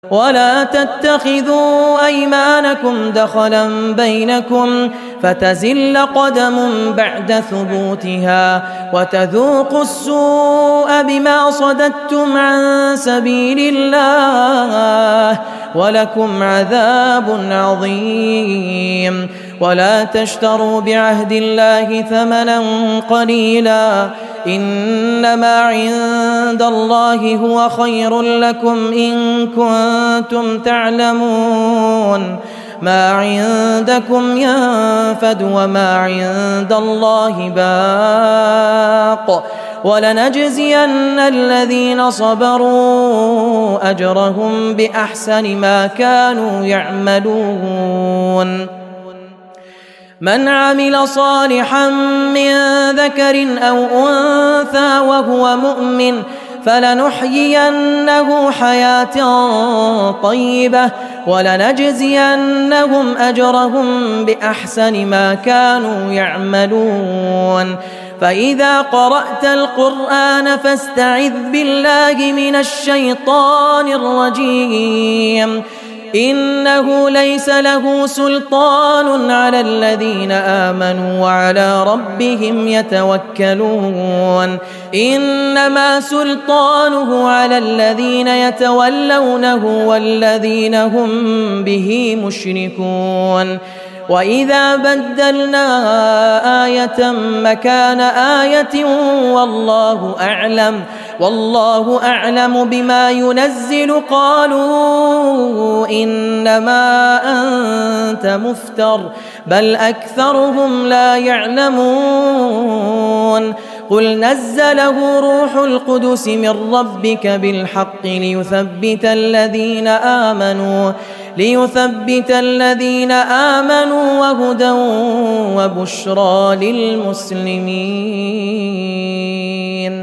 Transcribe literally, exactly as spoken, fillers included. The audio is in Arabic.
ولا تتخذوا أيمانكم دخلا بينكم فتزل قدم بعد ثبوتها وتذوقوا السوء بما صددتم عن سبيل الله ولكم عذاب عظيم. ولا تشتروا بعهد الله ثمنا قليلا إنما عند الله هو خير لكم إن كنتم تعلمون. ما عندكم ينفد وما عند الله باق ولنجزين الذين صبروا أجرهم بأحسن ما كانوا يعملون. من عمل صالحا من ذكر أو أنثى وهو مؤمن فلنحيينه حياة طيبة ولنجزينهم أجرهم بأحسن ما كانوا يعملون. فإذا قرأت القرآن فاستعذ بالله من الشيطان الرجيم إنه ليس له سلطان على الذين آمنوا وعلى ربهم يتوكلون. إنما سلطانه على الذين يتولونه والذين هم به مشركون. وإذا بدلنا آية مكان آية والله أعلم والله أعلم بما ينزل قالوا إنما أنت مفتر بل أكثرهم لا يعلمون. قل نزله روح القدس من ربك بالحق ليثبت الذين آمنوا ليثبت الذين آمنوا وهدى وبشرى للمسلمين.